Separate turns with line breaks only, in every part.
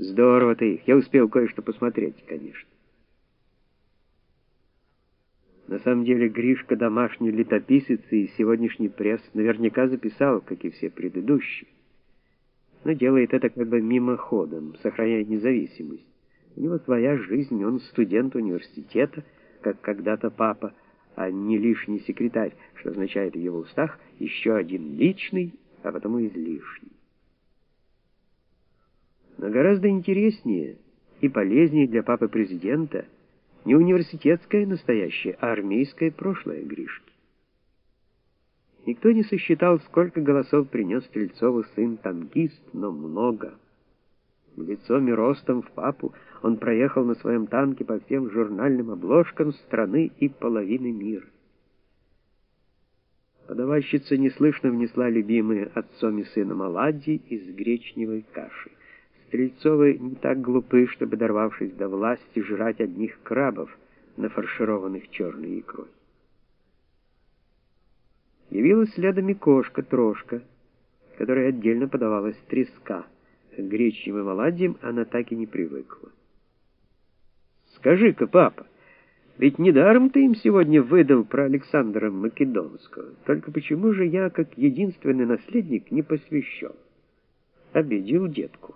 Здорово ты их. Я успел кое-что посмотреть, конечно. На самом деле Гришка, домашний летописец и сегодняшний пресс, наверняка записал, как и все предыдущие. Но делает это как бы мимоходом, сохраняя независимость. У него своя жизнь, он студент университета, как когда-то папа, а не лишний секретарь, что означает в его устах еще один личный, а потому излишний. Но гораздо интереснее и полезнее для папы президента не университетское настоящее, а армейское прошлое Гришки. Никто не сосчитал, сколько голосов принес Стрельцову сын-танкист, но много. Лицом и ростом в папу он проехал на своем танке по всем журнальным обложкам страны и половины мира. Подавальщица неслышно внесла любимые отцом и сыном оладьи из гречневой каши. Стрельцовы не так глупы, чтобы, дорвавшись до власти, жрать одних крабов, нафаршированных черной икрой. Явилась следом и кошка Трошка, которой отдельно подавалась треска. К гречневым оладьям она так и не привыкла. «Скажи-ка, папа, ведь недаром ты им сегодня выдал про Александра Македонского. Только почему же я, как единственный наследник, не посвящен?» Обидел детку.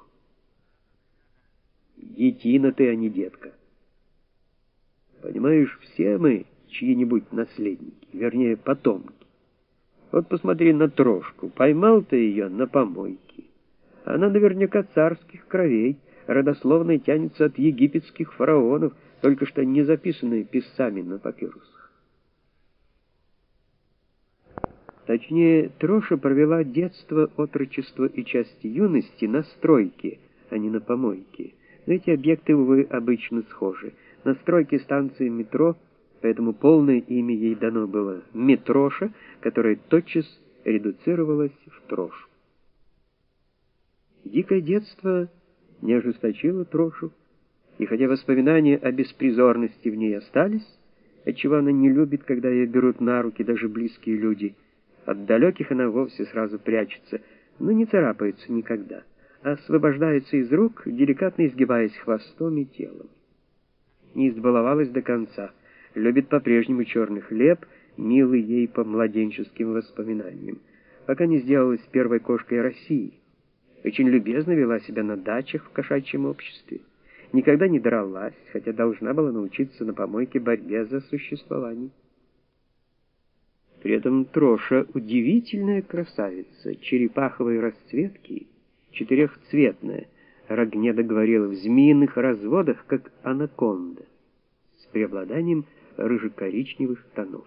«Детина ты, а не детка. Понимаешь, все мы чьи-нибудь наследники, вернее, потомки. Вот посмотри на Трошку, поймал ты ее на помойке. Она наверняка царских кровей, родословной тянется от египетских фараонов, только что не записанные писцами на папирусах. Точнее, Троша провела детство, отрочество и часть юности на стройке, а не на помойке. Но эти объекты, увы, обычно схожи. На стройке станции метро, поэтому полное имя ей дано было Метроша, которое тотчас редуцировалось в Трошу. Дикое детство не ожесточило Трошу, и хотя воспоминания о беспризорности в ней остались, отчего она не любит, когда ее берут на руки даже близкие люди, от далеких она вовсе сразу прячется, но не царапается никогда, а освобождается из рук, деликатно изгибаясь хвостом и телом. Не избаловалась до конца, любит по-прежнему черный хлеб, милый ей по младенческим воспоминаниям, пока не сделалась первой кошкой России. Очень любезно вела себя на дачах в кошачьем обществе, никогда не дралась, хотя должна была научиться на помойке борьбе за существование. При этом Троша удивительная красавица, черепаховой расцветки, четырехцветная, Рогнеда говорила, в змеиных разводах, как анаконда, с преобладанием рыжекоричневых тонов.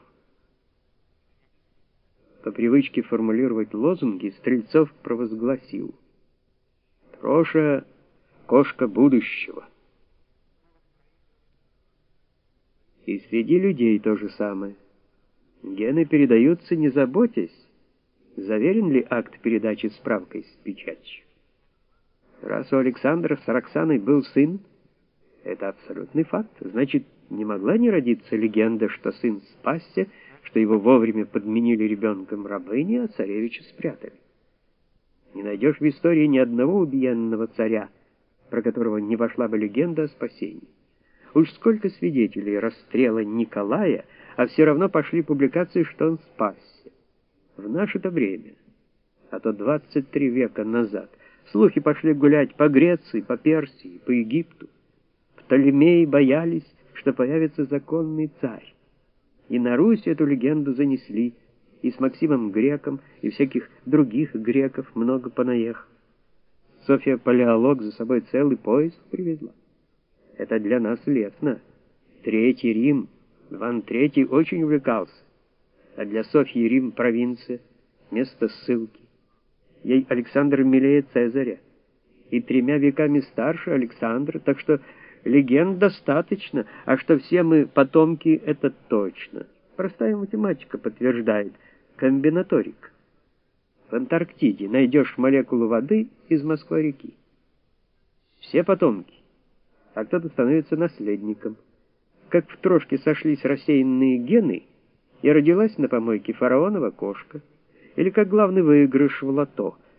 По привычке формулировать лозунги Стрельцов провозгласил: «Троша — кошка будущего». И среди людей то же самое. Гены передаются, не заботясь, заверен ли акт передачи справкой с печатью. Раз у Александра с Роксаной был сын, это абсолютный факт, значит, не могла не родиться легенда, что сын спасся, что его вовремя подменили ребенком рабыни, а царевича спрятали. Не найдешь в истории ни одного убиенного царя, про которого не вошла бы легенда о спасении. Уж сколько свидетелей расстрела Николая, а все равно пошли публикации, что он спасся. В наше-то время, а то 23 века назад, слухи пошли гулять по Греции, по Персии, по Египту. Птолемеи боялись, что появится законный царь. И на Русь эту легенду занесли, и с Максимом Греком, и всяких других греков много понаехало. Софья Палеолог за собой целый поезд привезла. Это для нас лестно. Третий Рим, Иван III очень увлекался, а для Софьи Рим — провинция, место ссылки. Ей Александр милее Цезаря, и 3 веками старше Александра, так что легенд достаточно, а что все мы потомки, это точно. Простая математика подтверждает, комбинаторика. В Антарктиде найдешь молекулу воды из Москва-реки. Все потомки, а кто-то становится наследником. Как в Трошке сошлись рассеянные гены, и родилась на помойке фараонова кошка, или как главный выигрыш в лото.